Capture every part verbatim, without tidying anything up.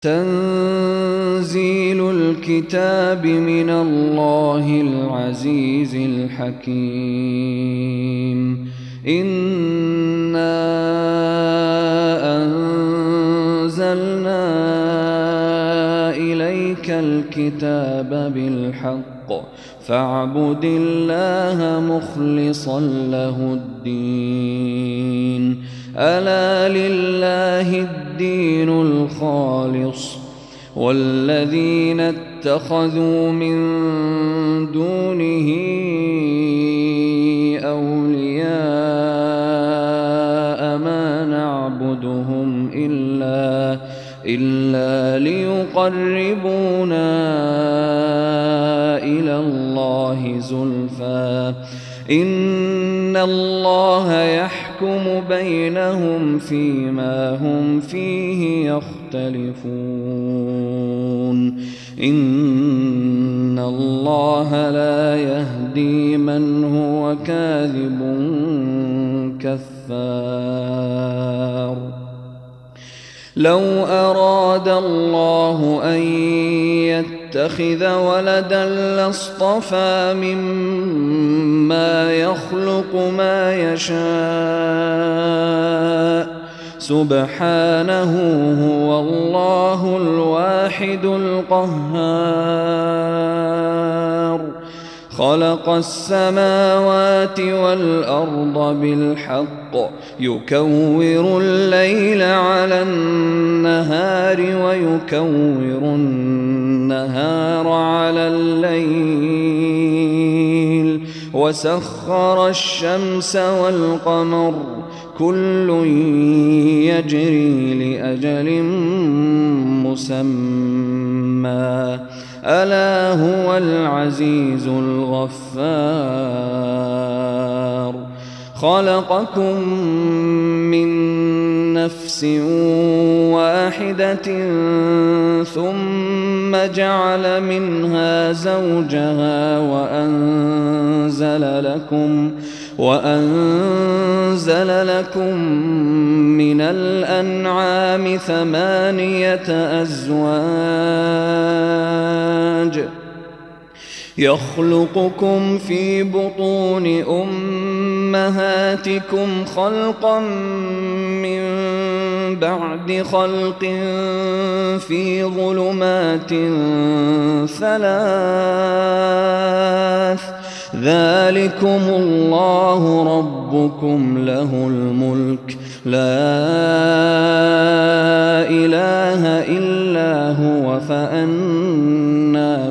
تنزيل الكتاب من الله العزيز الحكيم. إنا أنزلنا إليك الكتاب بالحق فاعبد الله مخلصا له الدين. ألا لله الدين الخالص والذين اتخذوا من دونه أولياء ما نعبدهم إلا, إلا ليقربونا إلى الله زلفى إن الله يحكم بينهم فيما هم فيه يختلفون. إن الله لا يهدي من هو كاذب كفار. لو أراد الله أن يتخذ ولدا لاصطفى مما يخلق ما يشاء سبحانه هو الله الواحد القهار. خلق السماوات والأرض بالحق يكور الليل على النهار ويكور النهار على الليل وسخر الشمس والقمر كل يجري لأجل مسمى ألا هو العزيز الغفار. خلقكم من نفس واحدة ثم جعل منها زوجها وأنزل لكم وأنزل لكم من الأنعام ثمانية أزواج يخلقكم في بطون أمهاتكم خلقا من بعد خلق في ظلمات ثلاث ذلكم الله ربكم له الملك لا إله إلا هو فأنى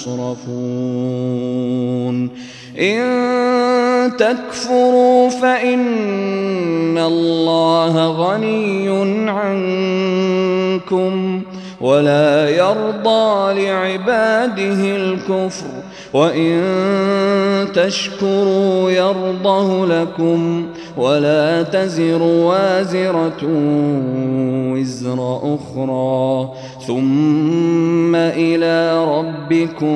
تصرفون. إن تكفروا فإن الله غني عنكم ولا يرضى لعباده الكفر وإن تشكروا يرضه لكم ولا تزر وازرة وزر أخرى ثم إلى ربكم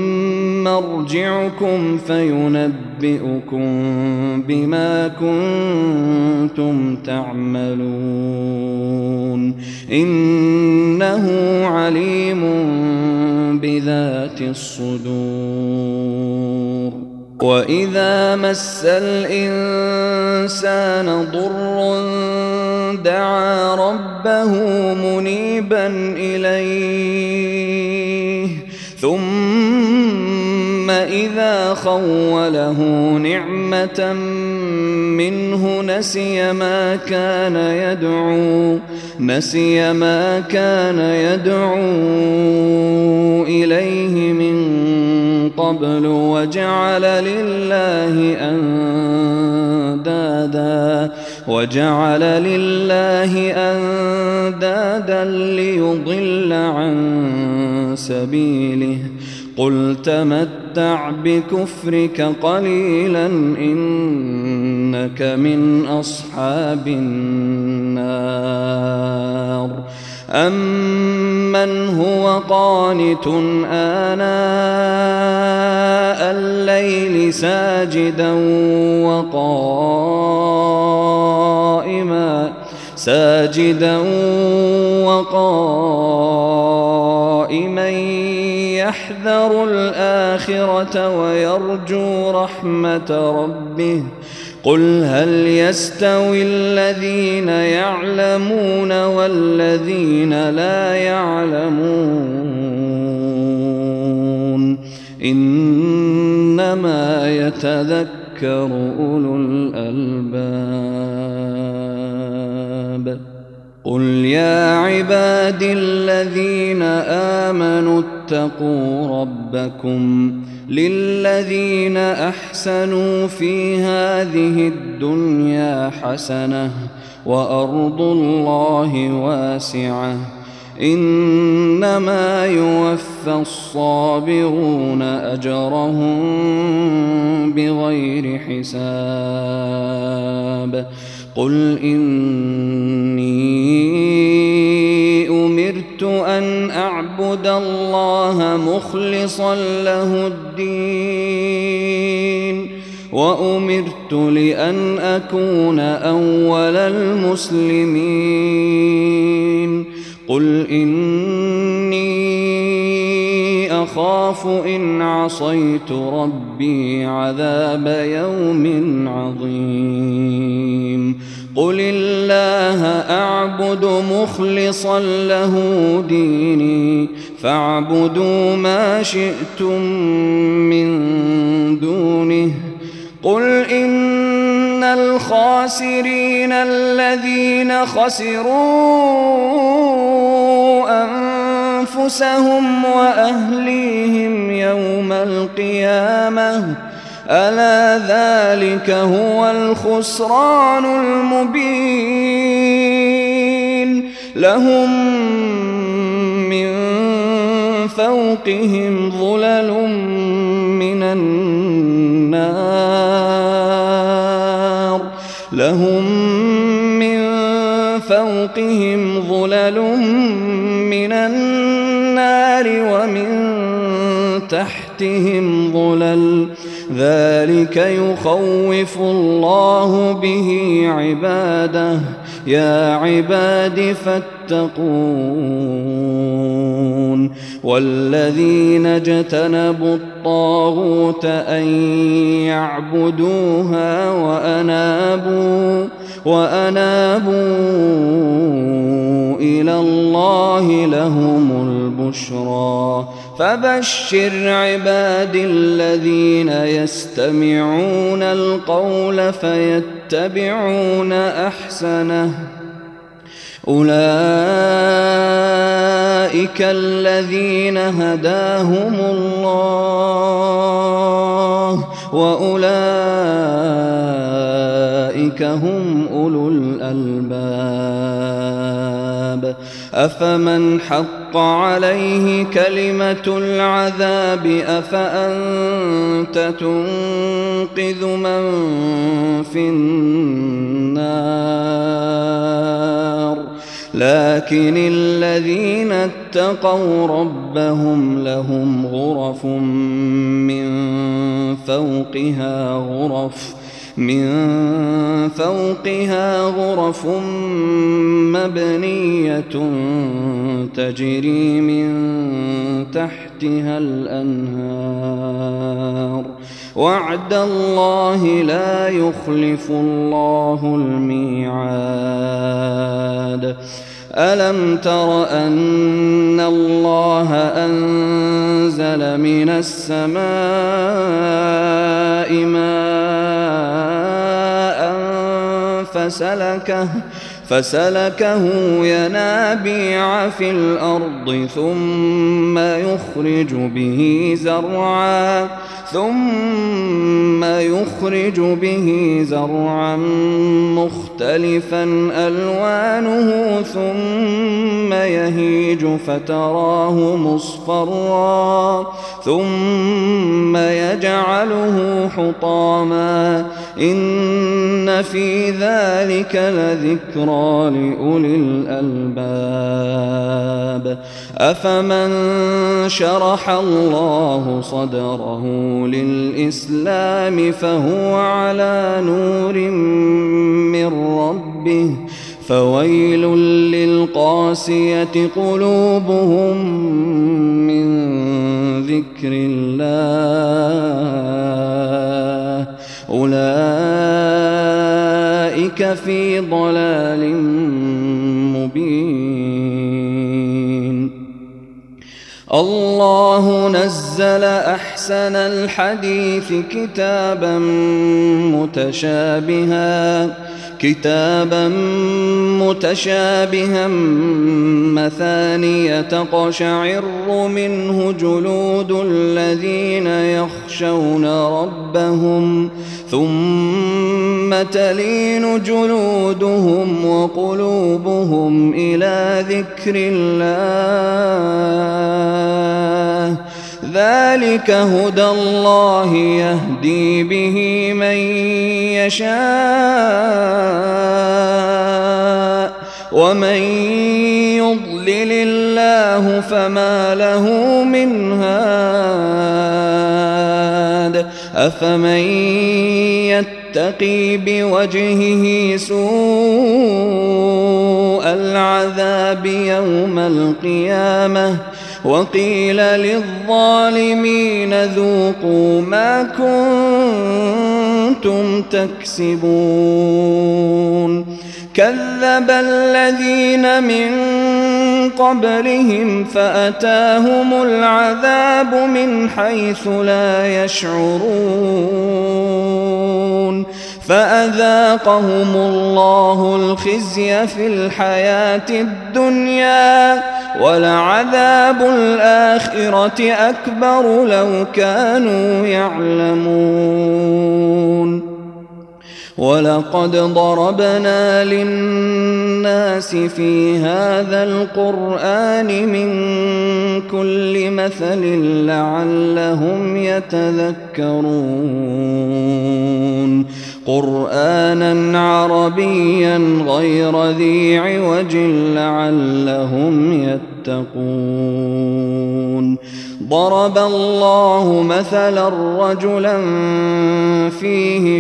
مرجعكم فينبئكم بما كنتم تعملون إنه عليم بذات الصدور. وإذا مس الإنسان ضر دعا ربه منيبا إليه ثم إذا خوله نعمة منه نسي ما كان يدعو نسي ما كان يدعو إليه من قبل وجعل لله أندادا وجعل لله أندادا ليضل عن سبيله قل تمتع بكفرك قليلا إنك من أصحاب النار. أمن هو قانت آناء الليل ساجدا وقائما ساجدا وقائما يحذر الآخرة ويرجو رحمة ربه قل هل يستوي الذين يعلمون والذين لا يعلمون إنما يتذكر أولو الألباب قل يا عبادي الذين آمنوا اتقوا ربكم للذين أحسنوا في هذه الدنيا حسنة وأرض الله واسعة إنما يوفى الصابرون أجرهم بغير حساب قل إني أمرت أن أعبد الله مخلصا له الدين وأمرت لأن أكون أول المسلمين قل إني أخاف إن عصيت ربي عذاب يوم عظيم قل الله أعبد مخلصا له ديني فاعبدوا ما شئتم من دونه قل إن الخاسرين الذين خسروا أنفسهم وأهليهم يوم القيامة ألا ذلك هو الخسران المبين لهم من فوقهم ظلل من النار لهم من فوقهم ظلل من النار ومن تحتهم ظلل ذلك يخوف الله به عباده يا عباد فاتقون والذين اجتنبوا الطاغوت أن يعبدوها وأنابوا وأنابوا إلى الله لهم البشرى فبشر عبادي الذين يستمعون القول فيتبعون أحسنه أولئك الذين هداهم الله وأولئك هم أولو الألباب أفمن حق عليه كلمة العذاب أفأنت تنقذ من في النار لكن الذين اتقوا ربهم لهم غرف من فوقها غرف من فوقها غرف مبنية تجري من تحتها الأنهار وعد الله لا يخلف الله الميعاد ألم تر أن الله أنزل من السماء ماء فسلكه فسلكه ينابيع في الأرض ثم يخرج به زرعا ثم يخرج به زرعا مختلفا ألوانه ثم يهيج فتراه مصفرا ثم يجعله حطاما إن في ذلك لذكرى لأولي الألباب أفمن شرح الله صدره للإسلام فهو على نور من ربه فويل للقاسية قلوبهم من ذكر الله أولئك في ضلال مبين. الله نزل أحسن الحديث كتابا متشابها كتابا متشابها مثانية تقشعر منه جلود الذين يخشون ربهم ثم تلين جلودهم وقلوبهم إلى ذكر الله ذلك هدى الله يهدي به من يشاء ومن يضلل الله فما له من هاد أفمن يتقي بوجهه سوء العذاب يوم القيامة وقيل للظالمين ذوقوا ما كنتم تكسبون كذب الذين من قبلهم فأتاهم العذاب من حيث لا يشعرون فأذاقهم الله الخزي في الحياة الدنيا ولعذاب الآخرة أكبر لو كانوا يعلمون. ولقد ضربنا للناس في هذا القرآن من كل مثل لعلهم يتذكرون قرآنا عربيا غير ذي عوج لعلهم يتقون. ضرب الله مثلا رجلا فيه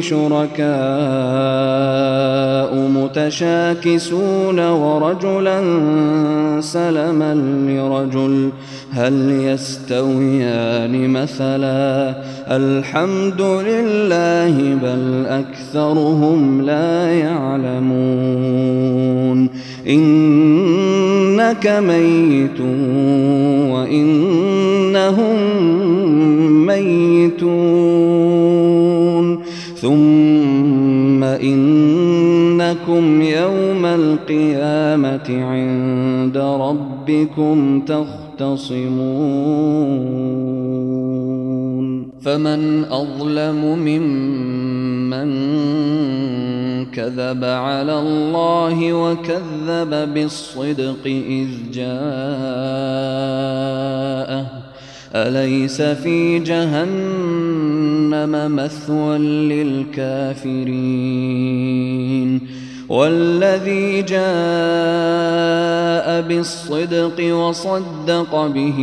شركاء متشاكسون ورجلا سلما لرجل هل يستويان مثلا الحمد لله بل أكثرهم لا يعلمون. إنك ميت وإنهم ميتون ثم إنكم يوم القيامة عند ربكم تختصمون. فمن أظلم ممن كذب على الله وكذب بالصدق إذ جاءه أليس في جهنم مثوى للكافرين والذي جاء بالصدق وصدق به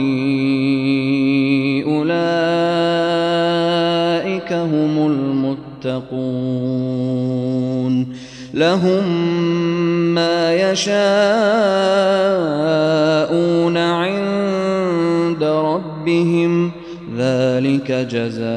أولئك هم المتقون. لهم ما يشاءون عند ربهم ذلك جزاء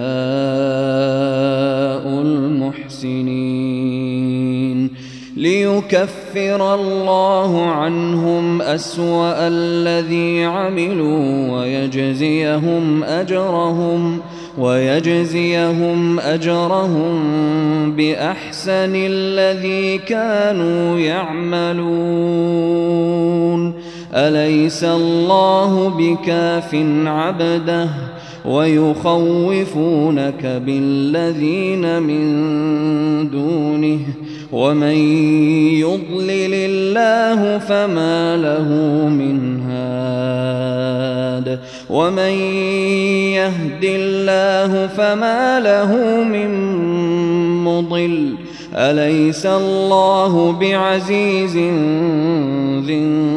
المحسنين. ليكفر الله عنهم أسوأ الذي عملوا ويجزيهم أجرهم ويجزيهم أجرهم بأحسن الذي كانوا يعملون. أليس الله بكاف عبده ويخوفونك بالذين من دونه ومن يضلل الله فما له من هاد ومن يهد الله فما له من مضل. أليس الله بعزيز ذي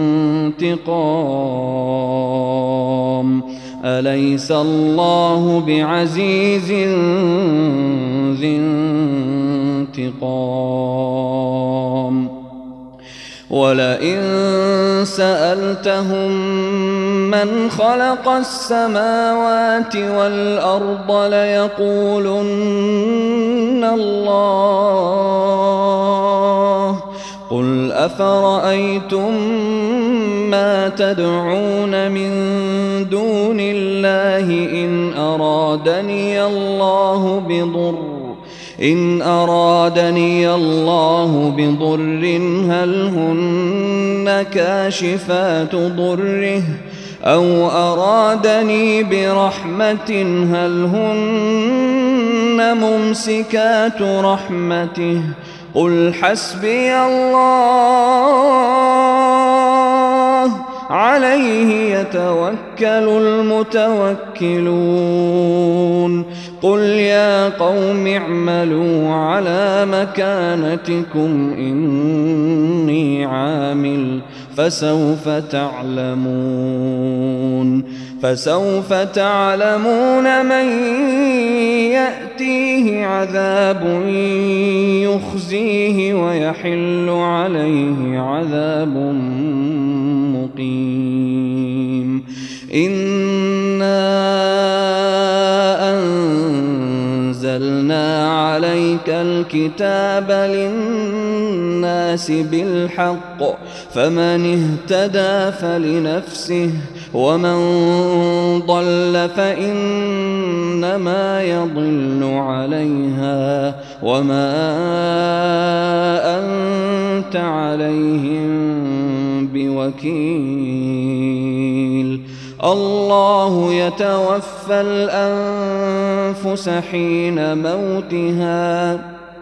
انتقام أليس الله بعزيز ذي انتقام. ولئن سألتهم من خلق السماوات والأرض ليقولن الله قل أفرأيتم ما تدعون من دون الله إن أرادني الله بضر إن أرادني الله بضر هل هن كاشفات ضره أو أرادني برحمة هل هن ممسكات رحمته قل حسبي الله عليه يتوكل المتوكلون قل يا قوم اعملوا على مكانتكم إني عامل فسوف تعلمون فسوف تعلمون من يأتيه عذاب يخزيه ويحل عليه عذاب مقيم إنا أنزلنا عليك الكتاب للناس بالحق فمن اهتدى فلنفسه ومن ضل فإنما يضل عليها وما أنت عليهم بوكيل الله يتوفى الأنفس حين موتها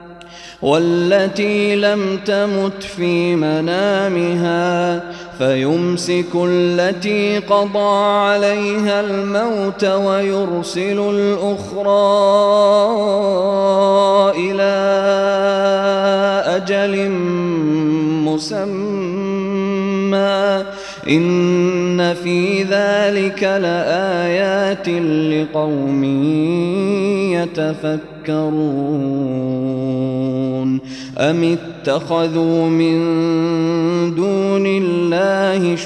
والتي لم تمت في منامها فيمسك التي قضى عليها الموت ويرسل الأخرى إلى أجل مسمى إن في ذلك لآيات لقوم يتفكرون أم اتخذوا من دون الله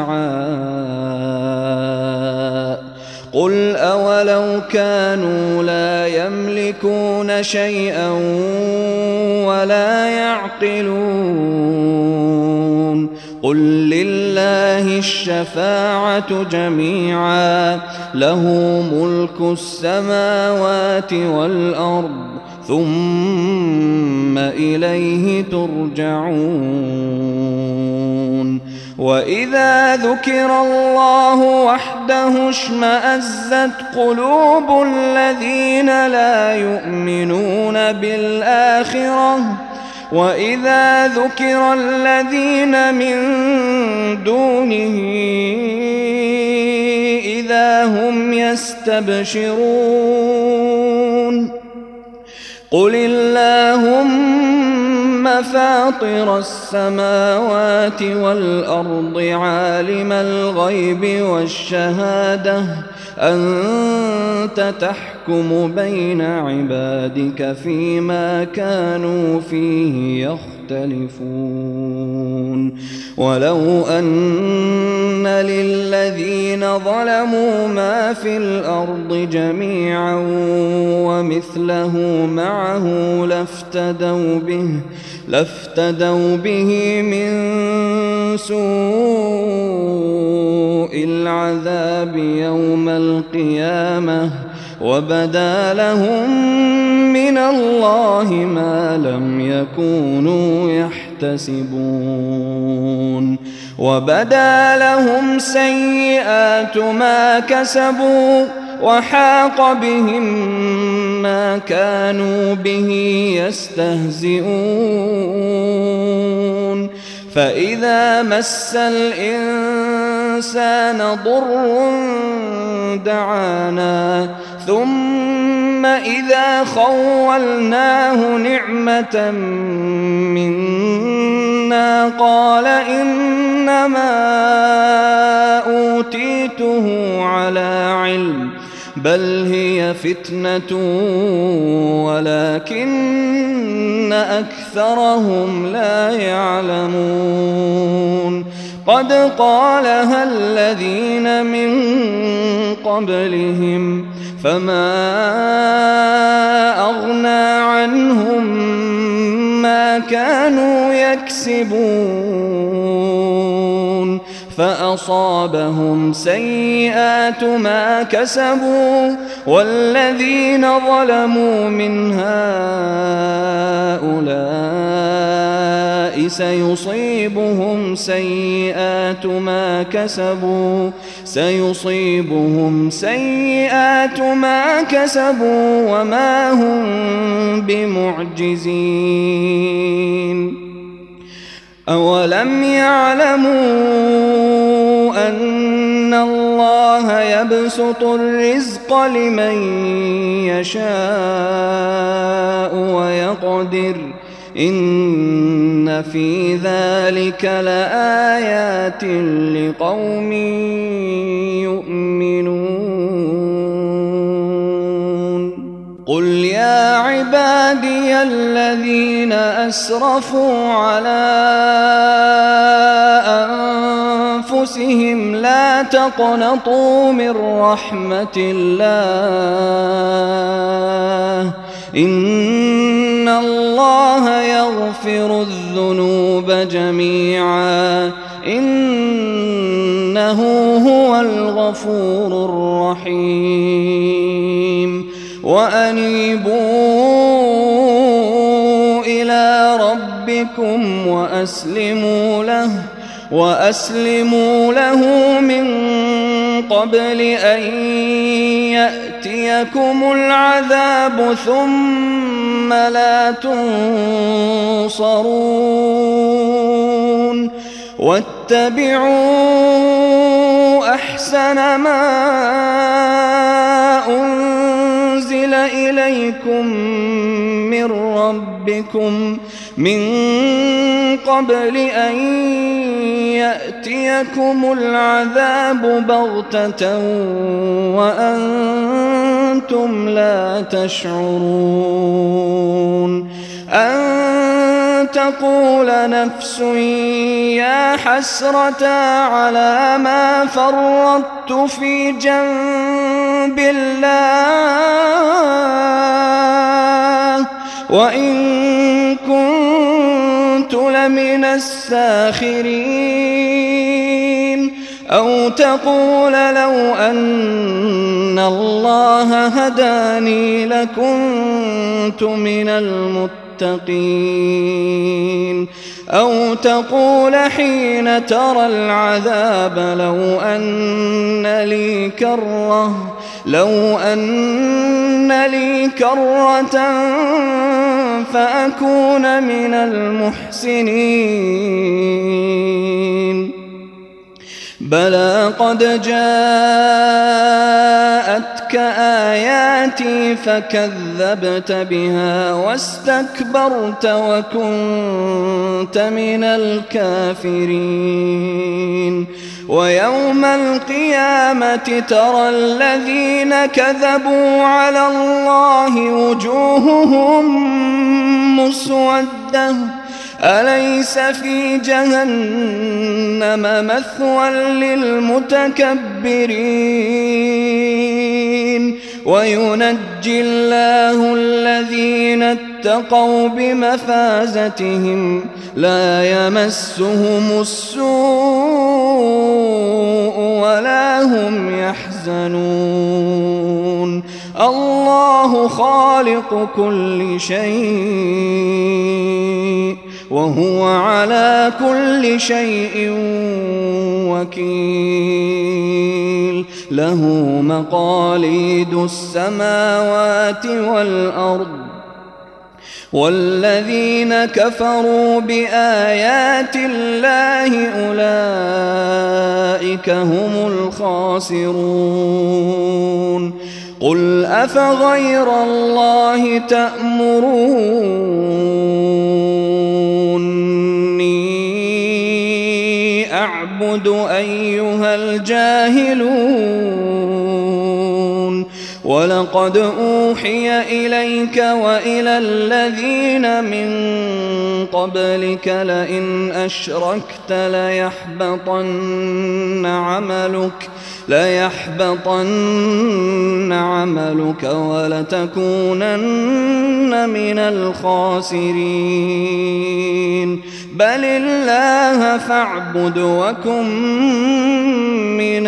شفعاء قل أولو كانوا لا يملكون شيئا ولا يعقلون قل لله الشفاعة جميعا له ملك السماوات والأرض ثم إليه ترجعون وإذا ذكر الله وحده اشمأزت قلوب الذين لا يؤمنون بالآخرة وإذا ذكر الذين من دونه إذا هم يستبشرون قل اللهم فاطر السماوات والأرض عالم الغيب والشهادة أنت تحكم بين عبادك فيما كانوا فيه يختلفون ولو أن للذين ظلموا ما في الأرض جميعا ومثله معه لافتدوا به لافتدوا به من سوء العذاب يوم القيامة وبدا لهم من الله ما لم يكونوا يحتسبون وبدا لهم سيئات ما كسبوا وحاق بهم ما كانوا به يستهزئون فإذا مس الإنسان ضر دعانا ثم إذا خولناه نعمة منا قال إنما أوتيته على علم بل هي فتنة ولكن ولكن أكثرهم لا يعلمون قد قالها الذين من قبلهم فما أغنى عنهم ما كانوا يكسبون فأصابهم سيئات ما كسبوا والذين ظلموا من هؤلاء سيصيبهم سيئات ما كسبوا سيصيبهم سيئات ما كسبوا وما هم بمعجزين أولم يعلموا أن الله يبسط الرزق لمن يشاء ويقدر إن في ذلك لآيات لقوم يؤمنون قل يا عبادي الذين أسرفوا على أنفسهم لا تقنطوا من رحمة الله إن الله يغفر الذنوب جميعا إنه هو الغفور الرحيم وأنيبوا إلى ربكم وأسلموا له وأسلموا له من قبل أن يأتيكم العذاب ثم لا تنصرون واتبعوا أحسن ما أنزل إليكم من ربكم من قبل أن يأتيكم العذاب بغتة وأنتم لا تشعرون أن تقول نفس يا حسرة على ما فرطت في جنب الله وإن كنت لمن الساخرين أو تقول لو أن الله هداني لكنت من المتقين أو تقول حين ترى العذاب لو أن لي كرة لو أن لي كرة فأكون من المحسنين بلى قد جاءتك آياتي فكذبت بها واستكبرت وكنت من الكافرين ويوم القيامة ترى الذين كذبوا على الله وجوههم مسودة أليس في جهنم مثوى للمتكبرين وينجي الله الذين اتقوا بمفازتهم لا يمسهم السوء ولا هم يحزنون الله خالق كل شيء وهو على كل شيء وكيل له مقاليد السماوات والأرض والذين كفروا بآيات الله أولئك هم الخاسرون قل أفغير الله تأمروني أعبد أيها الجاهلون ولقد أوحي إليك وإلى الذين من قبلك لئن أشركت ليحبطن عملك ليحبطن عملك ولتكونن من الخاسرين بل الله فاعبد وكن من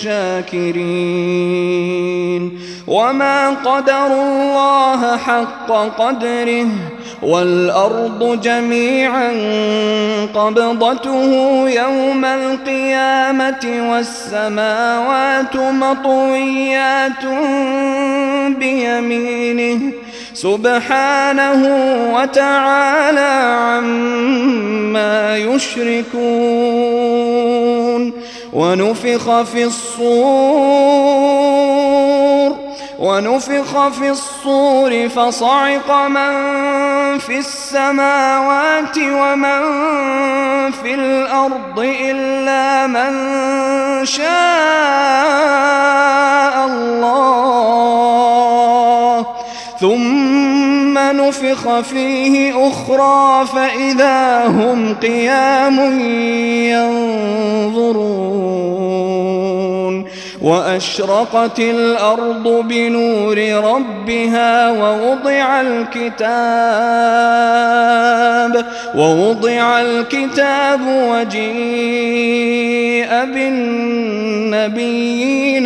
الشاكرين وما قدروا الله حق قدره والأرض جميعا قبضته يوم القيامة والسماوات مطويات بيمينه سبحانه وتعالى عما يشركون ونفخ في الصور ونفخ في الصور فصعق من في السماوات ومن في الأرض إلا من شاء الله ثم نفخ فيه أخرى فإذا هم قيام ينظرون وأشرقت الأرض بنور ربها ووضع الكتاب ووضع الكتاب وجيء بالنبيين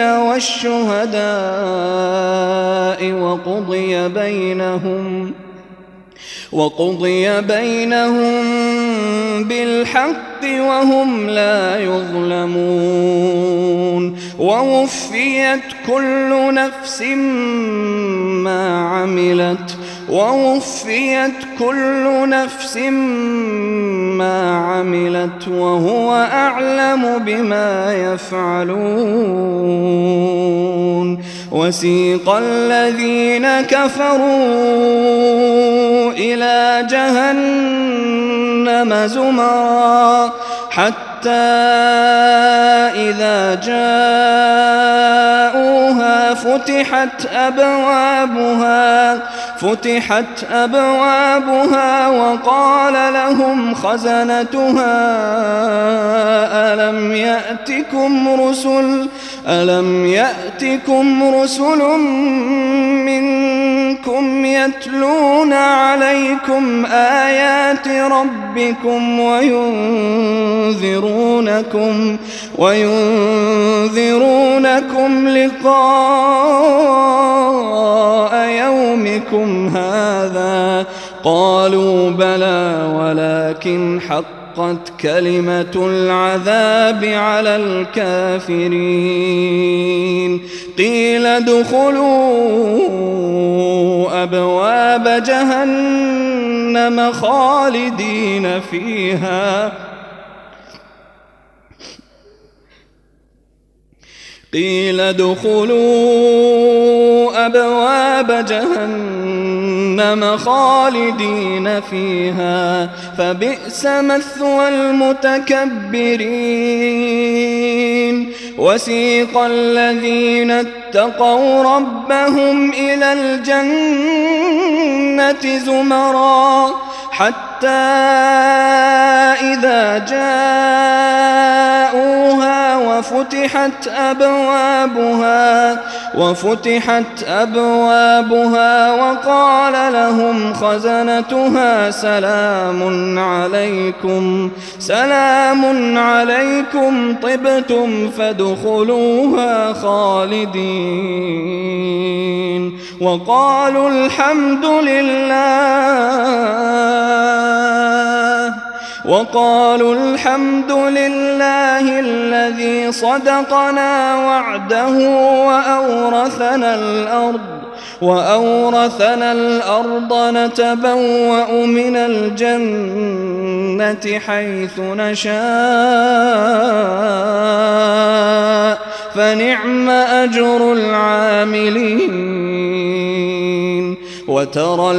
والشهداء وقضي بينهم وقضي بينهم بالحق وهم لا يظلمون ووفيت كل نفس ما عملت ووفيت كل نفس ما عملت وهو أعلم بما يفعلون وسيق الذين كفروا إلى جهنم زمرا حتى إذا جاءوها فتحت أبوابها فتحت أبوابها وقال لهم خزنتها ألم يأتكم رسل ألم يأتكم رسل منكم يتلون عليكم آيات ربكم وينذرونكم وينذرونكم لقاء يومكم هذا قالوا بلى ولكن حقت كلمة العذاب على الكافرين قيل ادخلوا أبواب جهنم خالدين فيها قيل ادخلوا أبواب جهنم خالدين فيها فبئس مثوى المتكبرين وسيق الذين اتقوا ربهم إلى الجنة زمرا حتى إذا جاءوها وفتحت أبوابها وفتحت أبوابها وقال لهم خزنتها سلام عليكم سلام عليكم طبتم فادخلوها خالدين وقالوا الحمد لله وقالوا الحمد لله الذي صدقنا وعده وأورثنا الأرض وأورثنا الأرض نتبوأ من الجنة حيث نشاء فنعم أجر العاملين وترى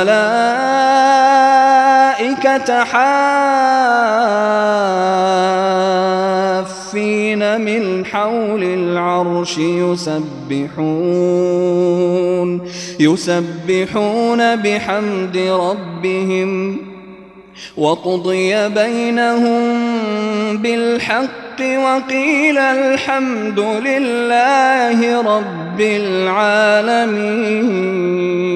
الملائكة حافين من حول العرش يسبحون يسبحون بحمد ربهم وقضي بينهم بالحق وقيل الحمد لله رب العالمين.